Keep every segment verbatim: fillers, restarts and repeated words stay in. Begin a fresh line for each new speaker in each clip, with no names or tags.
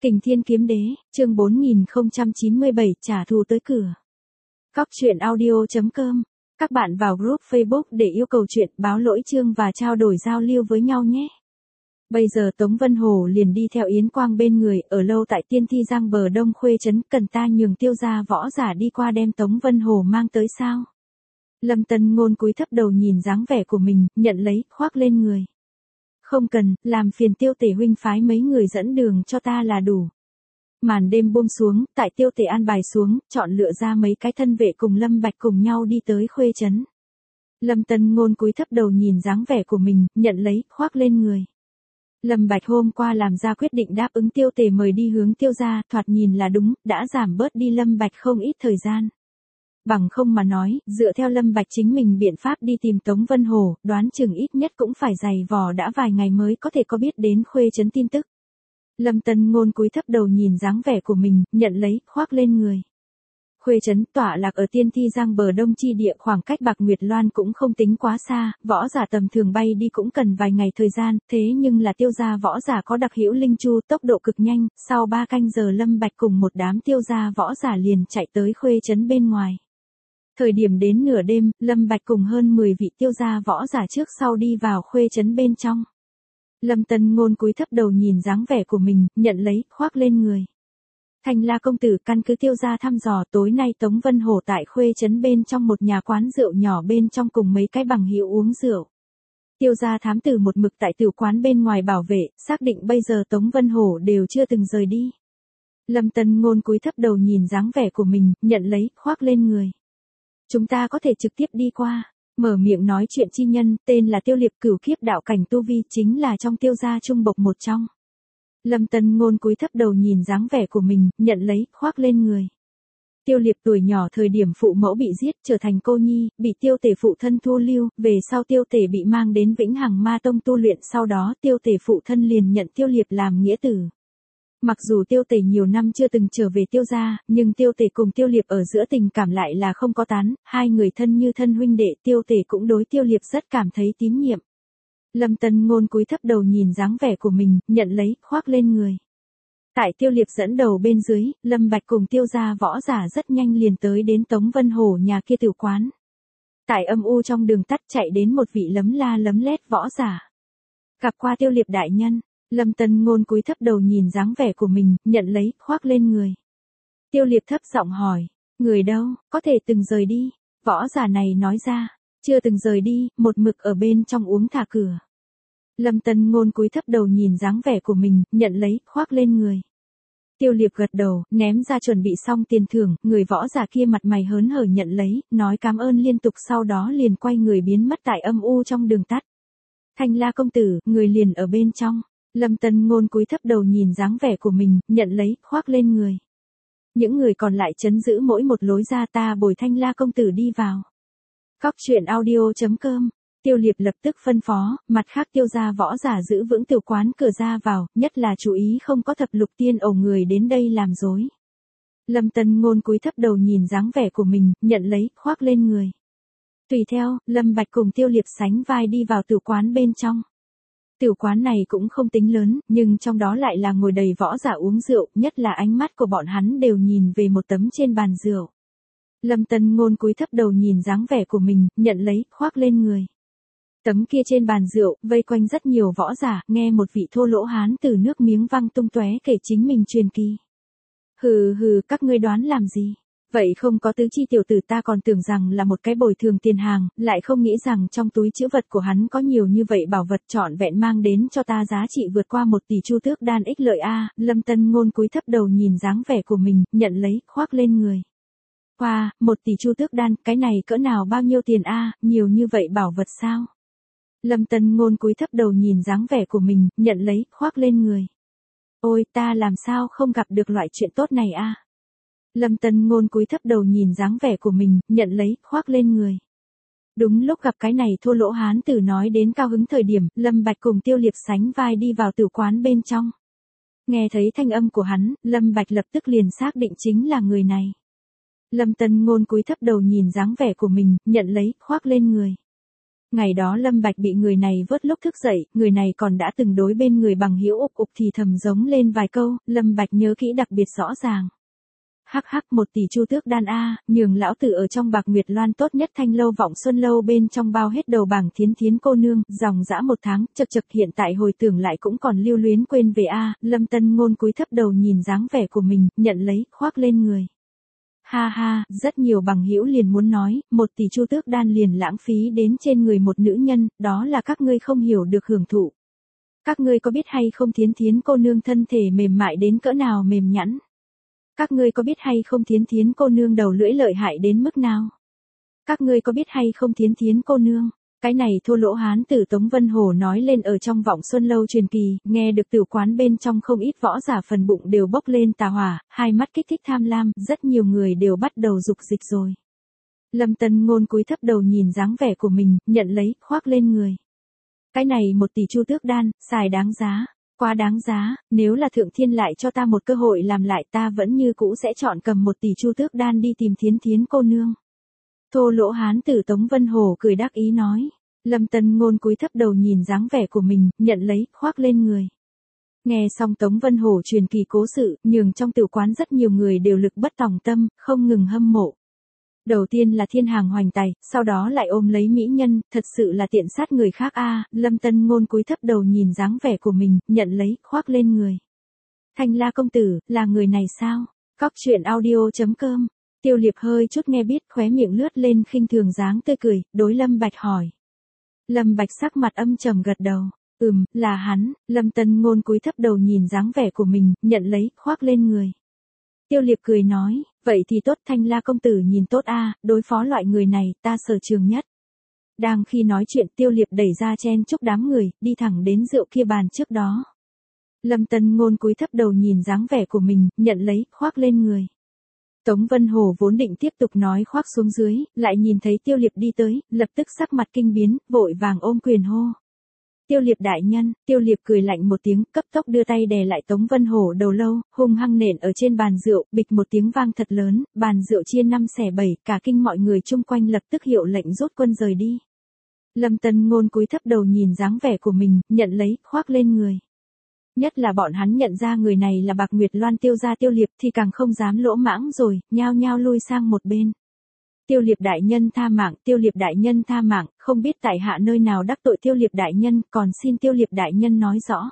Kình Thiên Kiếm Đế, chương bốn nghìn không trăm chín mươi bảy, trả thù tới cửa. Cóc truyện audio chấm com. Các bạn vào group Facebook để yêu cầu chuyện, báo lỗi chương và trao đổi giao lưu với nhau nhé. Bây giờ Tống Vân Hổ liền đi theo Yến Quang bên người, ở lâu tại Tiên Thi Giang bờ đông Khuê trấn, cần ta nhường Tiêu gia võ giả đi qua đem Tống Vân Hổ mang tới sao? Lâm Tân Ngôn cúi thấp đầu nhìn dáng vẻ của mình, nhận lấy, khoác lên người. Không cần, làm phiền Tiêu Tể huynh phái mấy người dẫn đường cho ta là đủ. Màn đêm buông xuống, tại Tiêu Tể an bài xuống, chọn lựa ra mấy cái thân vệ cùng Lâm Bạch cùng nhau đi tới Khuê trấn. Lâm Tân Ngôn cúi thấp đầu nhìn dáng vẻ của mình, nhận lấy, khoác lên người. Lâm Bạch hôm qua làm ra quyết định đáp ứng Tiêu Tể mời đi hướng Tiêu gia, thoạt nhìn là đúng, đã giảm bớt đi Lâm Bạch không ít thời gian. Bằng không mà nói, dựa theo Lâm Bạch chính mình biện pháp đi tìm Tống Vân Hổ, đoán chừng ít nhất cũng phải dày vò đã vài ngày mới có thể có biết đến Khuê trấn tin tức. Lâm Tân Ngôn cúi thấp đầu nhìn dáng vẻ của mình, nhận lấy, khoác lên người. Khuê trấn tọa lạc ở Tiên Thi Giang bờ đông chi địa, khoảng cách Bạc Nguyệt Loan cũng không tính quá xa, võ giả tầm thường bay đi cũng cần vài ngày thời gian, thế nhưng là Tiêu gia võ giả có đặc hữu linh chu, tốc độ cực nhanh, sau ba canh giờ Lâm Bạch cùng một đám Tiêu gia võ giả liền chạy tới Khuê trấn bên ngoài. Thời điểm đến nửa đêm, Lâm Bạch cùng hơn mười vị Tiêu gia võ giả trước sau đi vào Khuê trấn bên trong. Lâm Tân Ngôn cúi thấp đầu nhìn dáng vẻ của mình, nhận lấy, khoác lên người. Thanh La công tử, căn cứ Tiêu gia thăm dò, tối nay Tống Vân Hổ tại Khuê trấn bên trong một nhà quán rượu nhỏ bên trong cùng mấy cái bằng hữu uống rượu. Tiêu gia thám tử một mực tại tiểu quán bên ngoài bảo vệ, xác định bây giờ Tống Vân Hổ đều chưa từng rời đi. Lâm Tân Ngôn cúi thấp đầu nhìn dáng vẻ của mình, nhận lấy, khoác lên người. Chúng ta có thể trực tiếp đi qua. Mở miệng nói chuyện chi nhân, tên là Tiêu Liệp, cửu kiếp đạo cảnh tu vi, chính là trong Tiêu gia trung bộc một trong. Lâm Tân Ngôn cúi thấp đầu nhìn dáng vẻ của mình, nhận lấy, khoác lên người. Tiêu Liệp tuổi nhỏ thời điểm phụ mẫu bị giết, trở thành cô nhi, bị Tiêu Tể phụ thân thu lưu, về sau Tiêu Tể bị mang đến Vĩnh Hằng Ma Tông tu luyện, sau đó Tiêu Tể phụ thân liền nhận Tiêu Liệp làm nghĩa tử. Mặc dù Tiêu Tể nhiều năm chưa từng trở về Tiêu gia, nhưng Tiêu Tể cùng Tiêu Liệp ở giữa tình cảm lại là không có tán, hai người thân như thân huynh đệ, Tiêu Tể cũng đối Tiêu Liệp rất cảm thấy tín nhiệm. Lâm Tân Ngôn cúi thấp đầu nhìn dáng vẻ của mình, nhận lấy, khoác lên người. Tại Tiêu Liệp dẫn đầu bên dưới, Lâm Bạch cùng Tiêu gia võ giả rất nhanh liền tới đến Tống Vân Hổ nhà kia tiểu quán. Tại âm u trong đường tắt chạy đến một vị lấm la lấm lét võ giả. Gặp qua Tiêu Liệp đại nhân. Lâm Tân Ngôn cúi thấp đầu nhìn dáng vẻ của mình, nhận lấy, khoác lên người. Tiêu Liệp thấp giọng hỏi, người đâu, có thể từng rời đi? Võ giả này nói ra, chưa từng rời đi, một mực ở bên trong uống thả cửa. Lâm Tân Ngôn cúi thấp đầu nhìn dáng vẻ của mình, nhận lấy, khoác lên người. Tiêu Liệp gật đầu, ném ra chuẩn bị xong tiền thưởng, người võ giả kia mặt mày hớn hở nhận lấy, nói cảm ơn liên tục, sau đó liền quay người biến mất tại âm u trong đường tắt. Thanh La công tử, người liền ở bên trong. Lâm Tân Ngôn cúi thấp đầu nhìn dáng vẻ của mình, nhận lấy, khoác lên người. Những người còn lại trấn giữ mỗi một lối ra, ta bồi Thanh La công tử đi vào. Cóc truyện audio chấm com. Tiêu Liệp lập tức phân phó, mặt khác Tiêu gia võ giả giữ vững tiểu quán cửa ra vào, nhất là chú ý không có thập lục tiên ẩu người đến đây làm rối. Lâm Tân Ngôn cúi thấp đầu nhìn dáng vẻ của mình, nhận lấy, khoác lên người. Tùy theo, Lâm Bạch cùng Tiêu Liệp sánh vai đi vào tiểu quán bên trong. Tiểu quán này cũng không tính lớn, nhưng trong đó lại là ngồi đầy võ giả uống rượu, nhất là ánh mắt của bọn hắn đều nhìn về một tấm trên bàn rượu. Lâm Tân Ngôn cúi thấp đầu nhìn dáng vẻ của mình, nhận lấy, khoác lên người. Tấm kia trên bàn rượu, vây quanh rất nhiều võ giả, nghe một vị thô lỗ hán từ nước miếng văng tung tóe kể chính mình truyền kỳ. Hừ hừ, các ngươi đoán làm gì? Vậy không có tứ chi tiểu tử, ta còn tưởng rằng là một cái bồi thường tiền hàng, lại không nghĩ rằng trong túi trữ vật của hắn có nhiều như vậy bảo vật trọn vẹn mang đến cho ta giá trị vượt qua một tỷ chu tước đan ích lợi a. Lâm Tân Ngôn cúi thấp đầu nhìn dáng vẻ của mình, nhận lấy, khoác lên người. Qua, wow, một tỷ chu tước đan, cái này cỡ nào bao nhiêu tiền a, nhiều như vậy bảo vật sao? Lâm Tân Ngôn cúi thấp đầu nhìn dáng vẻ của mình, nhận lấy, khoác lên người. Ôi, ta làm sao không gặp được loại chuyện tốt này a? Lâm Tân Ngôn cúi thấp đầu nhìn dáng vẻ của mình, nhận lấy, khoác lên người. Đúng lúc gặp cái này thô lỗ hán tử nói đến cao hứng thời điểm, Lâm Bạch cùng Tiêu Liệp sánh vai đi vào tử quán bên trong. Nghe thấy thanh âm của hắn, Lâm Bạch lập tức liền xác định chính là người này. Lâm Tân Ngôn cúi thấp đầu nhìn dáng vẻ của mình, nhận lấy, khoác lên người. Ngày đó Lâm Bạch bị người này vớt lúc thức dậy, người này còn đã từng đối bên người bằng hữu ục ục thì thầm giống lên vài câu, Lâm Bạch nhớ kỹ đặc biệt rõ ràng. Hắc hắc một tỷ chu tước đan a, nhường lão tử ở trong Bạc Nguyệt Loan tốt nhất Thanh lâu Vọng Xuân lâu bên trong bao hết đầu bảng Thiến Thiến cô nương, dòng dã một tháng, chậc chậc hiện tại hồi tưởng lại cũng còn lưu luyến quên về a, Lâm Tân Ngôn cúi thấp đầu nhìn dáng vẻ của mình, nhận lấy, khoác lên người. Ha ha, rất nhiều bằng hữu liền muốn nói, một tỷ chu tước đan liền lãng phí đến trên người một nữ nhân, đó là các ngươi không hiểu được hưởng thụ. Các ngươi có biết hay không Thiến Thiến cô nương thân thể mềm mại đến cỡ nào mềm nhẵn? Các ngươi có biết hay không Thiến Thiến cô nương đầu lưỡi lợi hại đến mức nào? Các ngươi có biết hay không Thiến Thiến cô nương? Cái này thô lỗ hán tử Tống Vân Hổ nói lên ở trong Vọng Xuân lâu truyền kỳ, nghe được tử quán bên trong không ít võ giả phần bụng đều bốc lên tà hỏa, hai mắt kích thích tham lam, rất nhiều người đều bắt đầu dục dịch rồi. Lâm Tân Ngôn cúi thấp đầu nhìn dáng vẻ của mình, nhận lấy, khoác lên người. Cái này một tỷ chu tước đan, xài đáng giá. Quá đáng giá, nếu là thượng thiên lại cho ta một cơ hội làm lại ta vẫn như cũ sẽ chọn cầm một tỷ chu tước đan đi tìm Thiến Thiến cô nương. Thô lỗ hán tử Tống Vân Hổ cười đắc ý nói. Lâm Tân Ngôn cúi thấp đầu nhìn dáng vẻ của mình, nhận lấy, khoác lên người. Nghe xong Tống Vân Hổ truyền kỳ cố sự, nhường trong tử quán rất nhiều người đều lực bất tòng tâm, không ngừng hâm mộ. Đầu tiên là thiên hàng hoành tài, sau đó lại ôm lấy mỹ nhân, thật sự là tiện sát người khác a. Lâm Tân Ngôn cúi thấp đầu nhìn dáng vẻ của mình, nhận lấy, khoác lên người. Thanh La công tử, là người này sao? Cóc truyện audio chấm com. Tiêu Liệp hơi chút nghe biết, khóe miệng lướt lên khinh thường dáng tươi cười, đối Lâm Bạch hỏi. Lâm Bạch sắc mặt âm trầm gật đầu. Ừm, là hắn. Lâm Tân Ngôn cúi thấp đầu nhìn dáng vẻ của mình, nhận lấy, khoác lên người. Tiêu Liệp cười nói, vậy thì tốt, Thanh La công tử nhìn tốt a, đối phó loại người này, ta sở trường nhất. Đang khi nói chuyện Tiêu Liệp đẩy ra chen chúc đám người, đi thẳng đến rượu kia bàn trước đó. Lâm Tân Ngôn cúi thấp đầu nhìn dáng vẻ của mình, nhận lấy, khoác lên người. Tống Vân Hổ vốn định tiếp tục nói khoác xuống dưới, lại nhìn thấy Tiêu Liệp đi tới, lập tức sắc mặt kinh biến, vội vàng ôm quyền hô. Tiêu Liệp đại nhân, Tiêu Liệp cười lạnh một tiếng, cấp tốc đưa tay đè lại Tống Vân Hổ đầu lâu, hung hăng nện ở trên bàn rượu, bịch một tiếng vang thật lớn, bàn rượu chia năm xẻ bảy, cả kinh mọi người chung quanh lập tức hiệu lệnh rút quân rời đi. Lâm Tân Ngôn cúi thấp đầu nhìn dáng vẻ của mình, nhận lấy, khoác lên người. Nhất là bọn hắn nhận ra người này là Bạc Nguyệt Loan Tiêu gia Tiêu Liệp thì càng không dám lỗ mãng rồi, nhao nhao lui sang một bên. Tiêu Liệp đại nhân tha mạng, Tiêu Liệp đại nhân tha mạng, không biết tại hạ nơi nào đắc tội Tiêu Liệp đại nhân, còn xin Tiêu Liệp đại nhân nói rõ.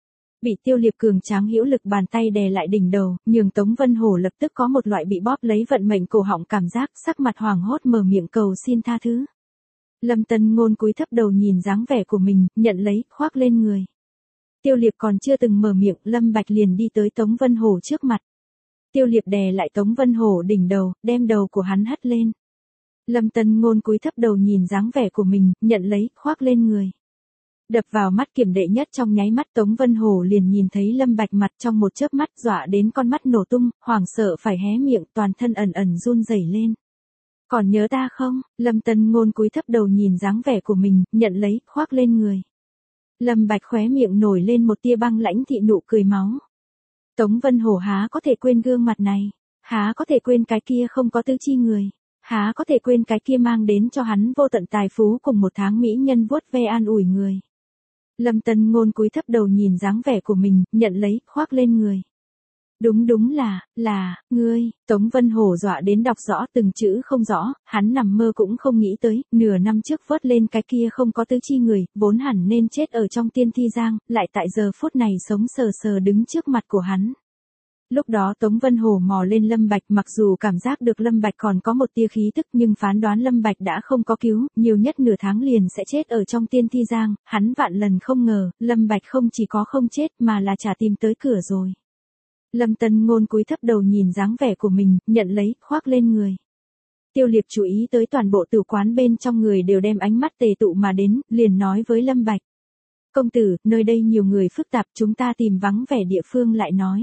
Bị Tiêu Liệp cường tráng hữu lực bàn tay đè lại đỉnh đầu, nhường Tống Vân Hổ lập tức có một loại bị bóp lấy vận mệnh cổ họng cảm giác, sắc mặt hoàng hốt mở miệng cầu xin tha thứ. Lâm Tân Ngôn cúi thấp đầu nhìn dáng vẻ của mình, nhận lấy, khoác lên người. Tiêu Liệp còn chưa từng mở miệng, Lâm Bạch liền đi tới Tống Vân Hổ trước mặt. Tiêu Liệp đè lại Tống Vân Hổ đỉnh đầu, đem đầu của hắn hất lên. Lâm Tân Ngôn cúi thấp đầu nhìn dáng vẻ của mình, nhận lấy, khoác lên người. Đập vào mắt kiểm đệ nhất trong nháy mắt Tống Vân Hổ liền nhìn thấy Lâm Bạch mặt trong một chớp mắt dọa đến con mắt nổ tung, hoảng sợ phải hé miệng, toàn thân ẩn ẩn run rẩy lên. Còn nhớ ta không? Lâm Tân Ngôn cúi thấp đầu nhìn dáng vẻ của mình, nhận lấy, khoác lên người. Lâm Bạch khóe miệng nổi lên một tia băng lãnh thị nụ cười máu. Tống Vân Hổ há có thể quên gương mặt này, há có thể quên cái kia không có tứ chi người, há có thể quên cái kia mang đến cho hắn vô tận tài phú cùng một tháng mỹ nhân vuốt ve an ủi người. Lâm Tân Ngôn cúi thấp đầu nhìn dáng vẻ của mình, nhận lấy, khoác lên người. Đúng đúng là, là, ngươi, Tống Vân Hổ dọa đến đọc rõ từng chữ không rõ, hắn nằm mơ cũng không nghĩ tới, nửa năm trước vớt lên cái kia không có tứ chi người, vốn hẳn nên chết ở trong tiên thi giang, lại tại giờ phút này sống sờ sờ đứng trước mặt của hắn. Lúc đó Tống Vân Hổ mò lên Lâm Bạch, mặc dù cảm giác được Lâm Bạch còn có một tia khí tức nhưng phán đoán Lâm Bạch đã không có cứu, nhiều nhất nửa tháng liền sẽ chết ở trong tiên thi giang, hắn vạn lần không ngờ, Lâm Bạch không chỉ có không chết mà là trả tìm tới cửa rồi. Lâm Tân Ngôn cúi thấp đầu nhìn dáng vẻ của mình, nhận lấy, khoác lên người. Tiêu Liệp chú ý tới toàn bộ tử quán bên trong người đều đem ánh mắt tề tụ mà đến, liền nói với Lâm Bạch. Công tử, nơi đây nhiều người phức tạp, chúng ta tìm vắng vẻ địa phương lại nói.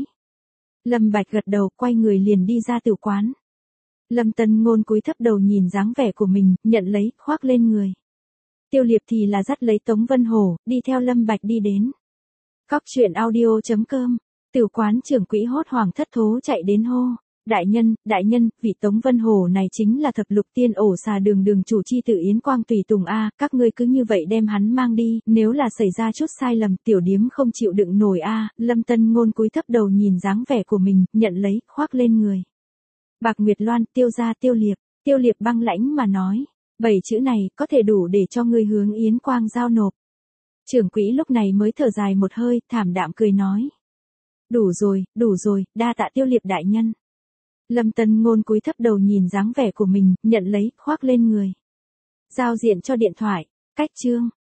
Lâm Bạch gật đầu, quay người liền đi ra tử quán. Lâm Tân Ngôn cúi thấp đầu nhìn dáng vẻ của mình, nhận lấy, khoác lên người. Tiêu Liệp thì là dắt lấy Tống Vân Hổ, đi theo Lâm Bạch đi đến. Cóc truyện audio chấm com. Tử quán trưởng quỹ hốt hoảng thất thố chạy đến hô. Đại nhân, đại nhân, vị Tống Vân Hổ này chính là thập lục tiên ổ xà đường đường chủ chi tử Yến Quang tùy tùng a, các ngươi cứ như vậy đem hắn mang đi, nếu là xảy ra chút sai lầm, tiểu điếm không chịu đựng nổi a. Lâm Tân Ngôn cúi thấp đầu nhìn dáng vẻ của mình, nhận lấy, khoác lên người. Bạc Nguyệt Loan, Tiêu gia Tiêu Liệp, Tiêu Liệp băng lãnh mà nói, bảy chữ này có thể đủ để cho ngươi hướng Yến Quang giao nộp. Trưởng quỹ lúc này mới thở dài một hơi, thảm đạm cười nói. Đủ rồi, đủ rồi, đa tạ Tiêu Liệp đại nhân. Lâm Tân Ngôn cúi thấp đầu nhìn dáng vẻ của mình, nhận lấy, khoác lên người. Giao diện cho điện thoại, cách chương.